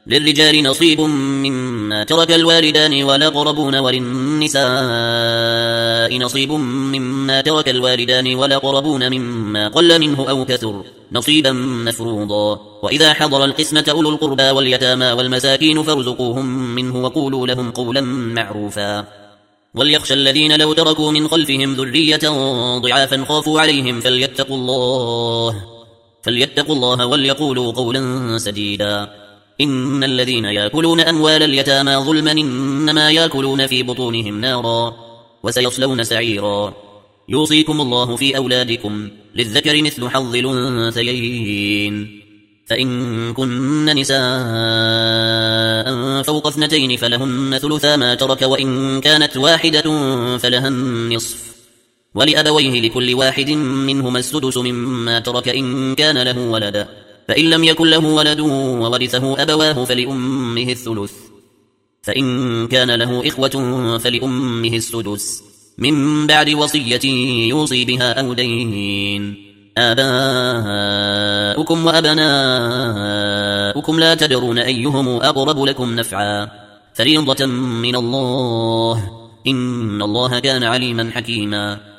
للرجال نصيب مما ترك الوالدان والأقربون وللنساء نصيب مما ترك الوالدان والأقربون مما قل منه أو كثر نصيبا مفروضا. وإذا حضر القسمة أولو القربى واليتامى والمساكين فارزقوهم منه وقولوا لهم قولا معروفا. وليخشى الذين لو تركوا من خلفهم ذرية ضعافا خافوا عليهم فليتقوا الله وليقولوا قولا سديدا. إن الذين يأكلون أموال اليتامى ظلما إنما يأكلون في بطونهم نارا وسيصلون سعيرا. يوصيكم الله في أولادكم للذكر مثل حظ الأنثيين، فإن كن نساء فوق 2 فلهن ثلثا ما ترك، وإن كانت واحدة فلها النصف، ولأبويه لكل واحد منهما السدس مما ترك إن كان له ولد، فإن لم يكن له ولد وورثه أبواه فلأمه الثلث، فإن كان له إخوة فلأمه السدس من بعد وصية يوصي بها أو دين. آباؤكم وأبناؤكم لا تدرون أيهم أقرب لكم نفعا، فريضة من الله، إن الله كان عليما حكيما.